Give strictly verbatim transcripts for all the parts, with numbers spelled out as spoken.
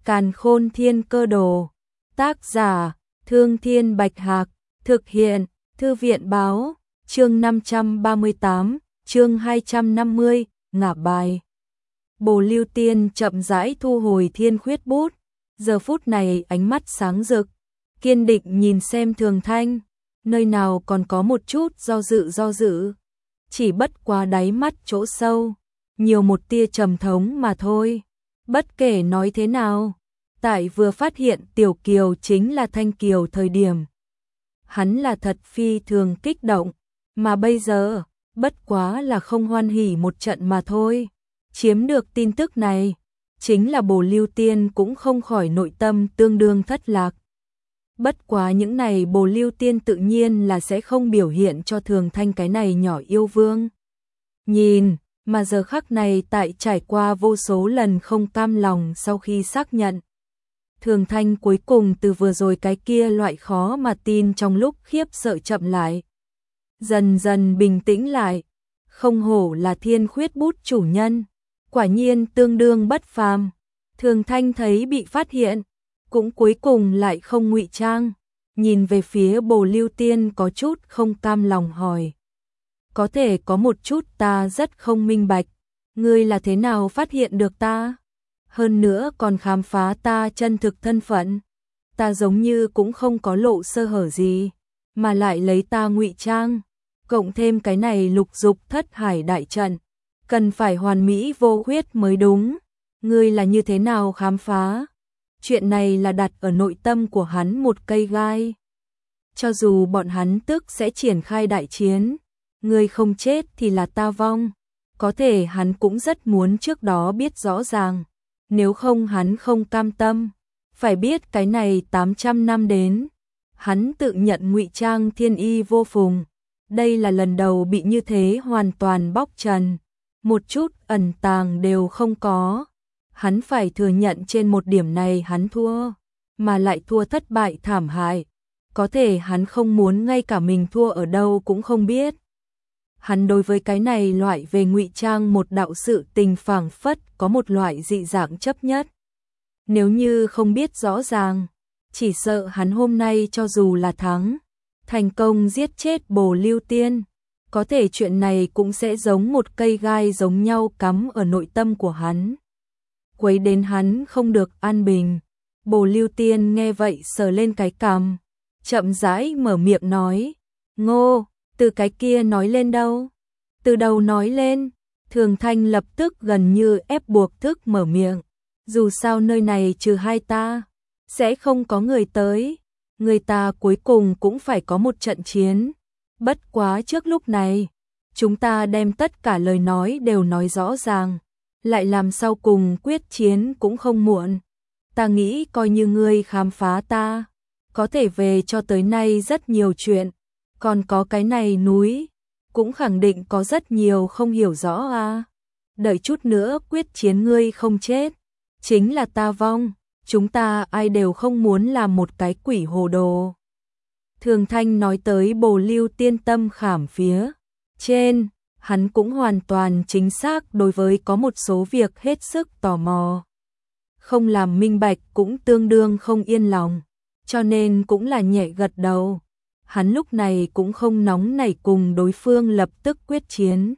Càn Khôn Thiên Cơ Đồ. Tác giả: Thương Thiên Bạch Hạc. Thực hiện: Thư viện báo. Chương năm trăm ba mươi tám, chương hai trăm năm mươi, ngả bài. Bồ Lưu Tiên chậm rãi thu hồi thiên khuyết bút, giờ phút này ánh mắt sáng rực, kiên định nhìn xem Thường Thanh, nơi nào còn có một chút do dự do dự, chỉ bất quá đáy mắt chỗ sâu, nhiều một tia trầm thống mà thôi. Bất kể nói thế nào, tại vừa phát hiện Tiểu Kiều chính là Thanh Kiều thời điểm, hắn là thật phi thường kích động, mà bây giờ, bất quá là không hoan hỉ một trận mà thôi. Chiếm được tin tức này, chính là Bồ Lưu Tiên cũng không khỏi nội tâm tương đương thất lạc. Bất quá những này Bồ Lưu Tiên tự nhiên là sẽ không biểu hiện cho Thường Thanh cái này nhỏ yêu vương. Nhìn, mà giờ khắc này tại trải qua vô số lần không cam lòng sau khi xác nhận. Thường Thanh cuối cùng từ vừa rồi cái kia loại khó mà tin trong lúc khiếp sợ chậm lại. Dần dần bình tĩnh lại, không hổ là thiên khuyết bút chủ nhân, quả nhiên tương đương bất phàm. Thường Thanh thấy bị phát hiện, cũng cuối cùng lại không ngụy trang, nhìn về phía Bồ Lưu Tiên có chút không cam lòng hỏi. Có thể có một chút ta rất không minh bạch, ngươi là thế nào phát hiện được ta? Hơn nữa còn khám phá ta chân thực thân phận. Ta giống như cũng không có lộ sơ hở gì, mà lại lấy ta ngụy trang, cộng thêm cái này lục dục thất hải đại trận, cần phải hoàn mỹ vô khuyết mới đúng. Ngươi là như thế nào khám phá? Chuyện này là đặt ở nội tâm của hắn một cây gai. Cho dù bọn hắn tức sẽ triển khai đại chiến, ngươi không chết thì là ta vong. Có thể hắn cũng rất muốn trước đó biết rõ ràng, nếu không hắn không cam tâm. Phải biết cái này tám trăm năm đến, hắn tự nhận ngụy trang thiên y vô phùng. Đây là lần đầu bị như thế hoàn toàn bóc trần, một chút ẩn tàng đều không có. Hắn phải thừa nhận trên một điểm này hắn thua, mà lại thua thất bại thảm hại. Có thể hắn không muốn ngay cả mình thua ở đâu cũng không biết. Hắn đối với cái này loại về ngụy trang một đạo sự tình phảng phất có một loại dị dạng chấp nhất. Nếu như không biết rõ ràng, chỉ sợ hắn hôm nay cho dù là thắng, thành công giết chết Bồ Lưu Tiên, có thể chuyện này cũng sẽ giống một cây gai giống nhau cắm ở nội tâm của hắn, quấy đến hắn không được an bình. Bồ Lưu Tiên nghe vậy sờ lên cái cằm, chậm rãi mở miệng nói, Ngô, từ cái kia nói lên đâu? Từ đầu nói lên. Thường Thanh lập tức gần như ép buộc thức mở miệng, dù sao nơi này trừ hai ta, sẽ không có người tới, người ta cuối cùng cũng phải có một trận chiến. Bất quá trước lúc này, chúng ta đem tất cả lời nói đều nói rõ ràng, lại làm sau cùng quyết chiến cũng không muộn. Ta nghĩ coi như ngươi khám phá ta, có thể về cho tới nay rất nhiều chuyện, còn có cái này núi, cũng khẳng định có rất nhiều không hiểu rõ à. Đợi chút nữa quyết chiến ngươi không chết, chính là ta vong, chúng ta ai đều không muốn làm một cái quỷ hồ đồ. Thường Thanh nói tới Bồ Lưu Tiên tâm khảm phía trên, hắn cũng hoàn toàn chính xác đối với có một số việc hết sức tò mò. Không làm minh bạch cũng tương đương không yên lòng, cho nên cũng là nhẹ gật đầu. Hắn lúc này cũng không nóng nảy cùng đối phương lập tức quyết chiến.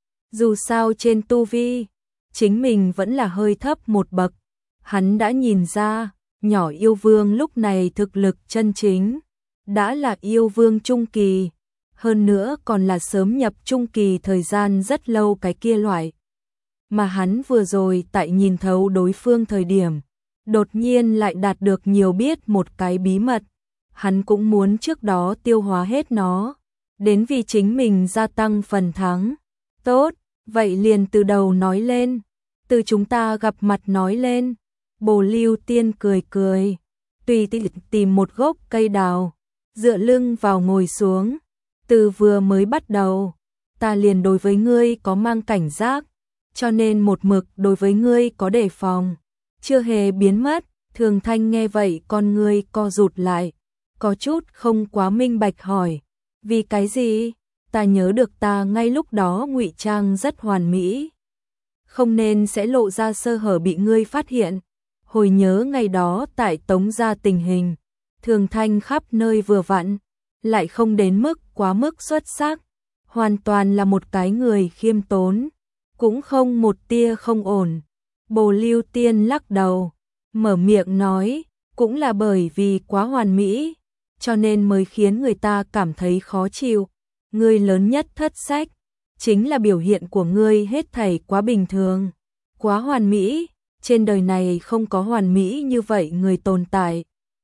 Dù sao trên tu vi, chính mình vẫn là hơi thấp một bậc. Hắn đã nhìn ra, nhỏ yêu vương lúc này thực lực chân chính, đã là yêu vương trung kỳ, hơn nữa còn là sớm nhập trung kỳ thời gian rất lâu cái kia loại. Mà hắn vừa rồi tại nhìn thấu đối phương thời điểm, đột nhiên lại đạt được nhiều biết một cái bí mật. Hắn cũng muốn trước đó tiêu hóa hết nó, đến vì chính mình gia tăng phần thắng. Tốt, vậy liền từ đầu nói lên, từ chúng ta gặp mặt nói lên. Bồ Lưu Tiên cười cười, tùy tiện tìm một gốc cây đào, dựa lưng vào ngồi xuống. Từ vừa mới bắt đầu, ta liền đối với ngươi có mang cảnh giác, cho nên một mực đối với ngươi có đề phòng, chưa hề biến mất. Thường Thanh nghe vậy con ngươi co rụt lại, có chút không quá minh bạch hỏi, vì cái gì? Ta nhớ được ta ngay lúc đó ngụy trang rất hoàn mỹ, không nên sẽ lộ ra sơ hở bị ngươi phát hiện, Hồi nhớ ngày đó tại Tống gia tình hình, Thường Thanh khắp nơi vừa vặn, lại không đến mức quá mức xuất sắc, hoàn toàn là một cái người khiêm tốn, cũng không một tia không ổn. Bồ Lưu Tiên lắc đầu, mở miệng nói, cũng là bởi vì quá hoàn mỹ, cho nên mới khiến người ta cảm thấy khó chịu. Ngươi lớn nhất thất sách, chính là biểu hiện của ngươi hết thảy quá bình thường, quá hoàn mỹ, trên đời này không có hoàn mỹ như vậy người tồn tại.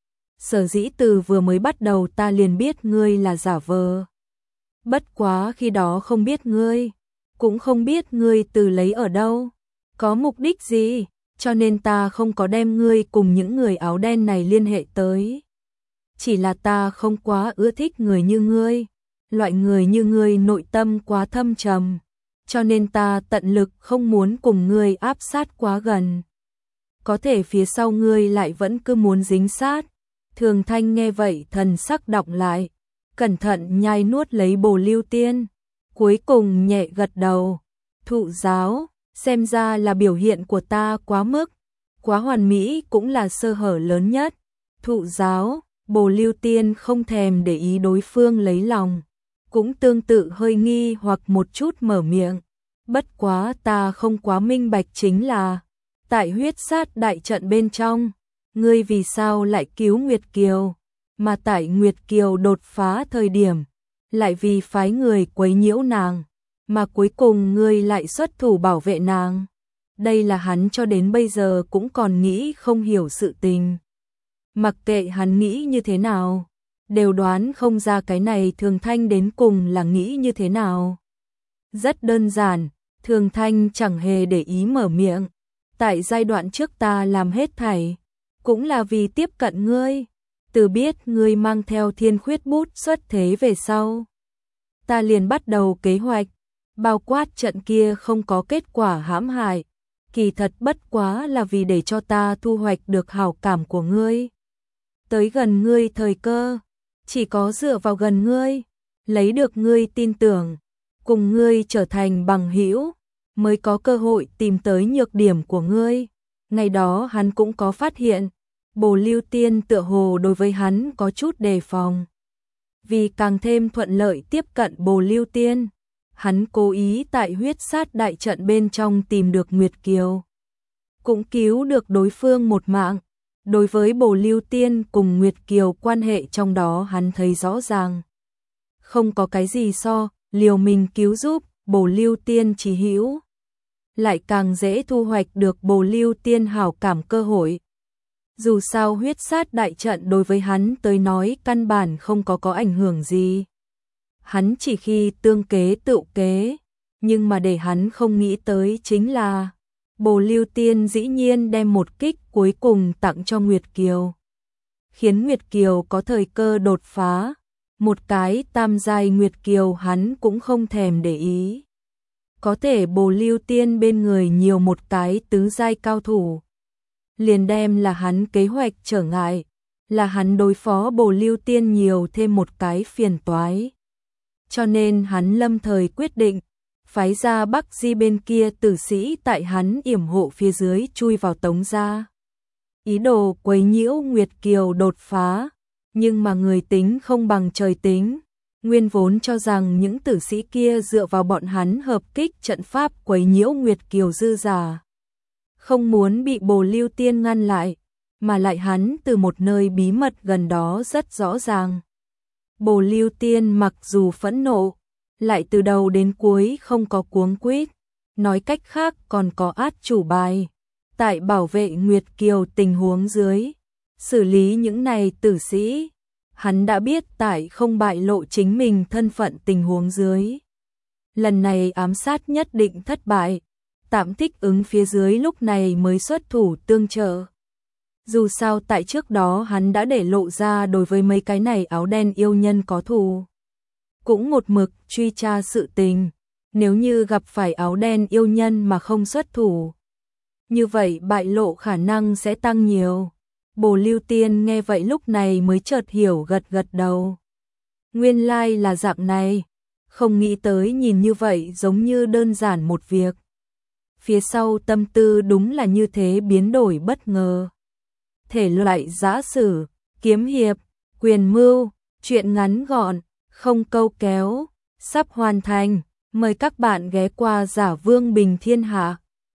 Sở dĩ từ vừa mới bắt đầu ta liền biết ngươi là giả vờ. Bất quá khi đó không biết ngươi, cũng không biết ngươi từ lấy ở đâu, có mục đích gì, cho nên ta không có đem ngươi cùng những người áo đen này liên hệ tới. Chỉ là ta không quá ưa thích người như ngươi, loại người như ngươi nội tâm quá thâm trầm, cho nên ta tận lực không muốn cùng ngươi áp sát quá gần. Có thể phía sau ngươi lại vẫn cứ muốn dính sát. Thường Thanh nghe vậy thần sắc đọng lại, cẩn thận nhai nuốt lấy Bồ Lưu Tiên, cuối cùng nhẹ gật đầu. Thụ giáo, xem ra là biểu hiện của ta quá mức, quá hoàn mỹ cũng là sơ hở lớn nhất. Thụ giáo, Bồ Lưu Tiên không thèm để ý đối phương lấy lòng, cũng tương tự hơi nghi hoặc một chút mở miệng. Bất quá ta không quá minh bạch chính là, tại huyết sát đại trận bên trong, ngươi vì sao lại cứu Nguyệt Kiều, mà tại Nguyệt Kiều đột phá thời điểm, lại vì phái người quấy nhiễu nàng, mà cuối cùng ngươi lại xuất thủ bảo vệ nàng. Đây là hắn cho đến bây giờ cũng còn nghĩ không hiểu sự tình. Mặc kệ hắn nghĩ như thế nào, đều đoán không ra cái này Thường Thanh đến cùng là nghĩ như thế nào. Rất đơn giản, Thường Thanh chẳng hề để ý mở miệng. Tại giai đoạn trước ta làm hết thảy, cũng là vì tiếp cận ngươi, từ biết ngươi mang theo Thiên Khuyết bút xuất thế về sau. Ta liền bắt đầu kế hoạch, bao quát trận kia không có kết quả hãm hại, kỳ thật bất quá là vì để cho ta thu hoạch được hảo cảm của ngươi. Tới gần ngươi thời cơ, chỉ có dựa vào gần ngươi, lấy được ngươi tin tưởng, cùng ngươi trở thành bằng hữu, mới có cơ hội tìm tới nhược điểm của ngươi. Ngày đó hắn cũng có phát hiện, Bồ Lưu Tiên tựa hồ đối với hắn có chút đề phòng. Vì càng thêm thuận lợi tiếp cận Bồ Lưu Tiên, hắn cố ý tại huyết sát đại trận bên trong tìm được Nguyệt Kiều, cũng cứu được đối phương một mạng. Đối với Bồ Lưu Tiên cùng Nguyệt Kiều quan hệ trong đó hắn thấy rõ ràng. Không có cái gì so, liều mình cứu giúp, Bồ Lưu Tiên chỉ hữu, lại càng dễ thu hoạch được Bồ Lưu Tiên hảo cảm cơ hội. Dù sao huyết sát đại trận đối với hắn tới nói căn bản không có có ảnh hưởng gì. Hắn chỉ khi tương kế tự kế, nhưng mà để hắn không nghĩ tới chính là Bồ Lưu Tiên dĩ nhiên đem một kích cuối cùng tặng cho Nguyệt Kiều, khiến Nguyệt Kiều có thời cơ đột phá. Một cái tam giai Nguyệt Kiều hắn cũng không thèm để ý. Có thể Bồ Lưu Tiên bên người nhiều một cái tứ giai cao thủ, liền đem là hắn kế hoạch trở ngại, là hắn đối phó Bồ Lưu Tiên nhiều thêm một cái phiền toái. Cho nên hắn lâm thời quyết định, phái ra Bắc Di bên kia tử sĩ tại hắn yểm hộ phía dưới chui vào Tống gia. Ý đồ quấy nhiễu Nguyệt Kiều đột phá, nhưng mà người tính không bằng trời tính. Nguyên vốn cho rằng những tử sĩ kia dựa vào bọn hắn hợp kích trận pháp quấy nhiễu Nguyệt Kiều dư giả, không muốn bị Bồ Lưu Tiên ngăn lại, mà lại hắn từ một nơi bí mật gần đó rất rõ ràng. Bồ Lưu Tiên mặc dù phẫn nộ, lại từ đầu đến cuối không có cuống quýt, nói cách khác còn có át chủ bài. Tại bảo vệ Nguyệt Kiều tình huống dưới, xử lý những này tử sĩ, hắn đã biết tại không bại lộ chính mình thân phận tình huống dưới. Lần này ám sát nhất định thất bại, tạm thích ứng phía dưới lúc này mới xuất thủ tương trợ. Dù sao tại trước đó hắn đã để lộ ra đối với mấy cái này áo đen yêu nhân có thù, cũng một mực truy tra sự tình, nếu như gặp phải áo đen yêu nhân mà không xuất thủ, như vậy bại lộ khả năng sẽ tăng nhiều. Bồ Lưu Tiên nghe vậy lúc này mới chợt hiểu, gật gật đầu. Nguyên lai là dạng này, không nghĩ tới nhìn như vậy giống như đơn giản một việc. Phía sau tâm tư đúng là như thế biến đổi bất ngờ. thể loại giã sử, kiếm hiệp, quyền mưu, truyện ngắn gọn, không câu kéo, sắp hoàn thành. Mời các bạn ghé qua Giả Vương Bình Thiên Hạ.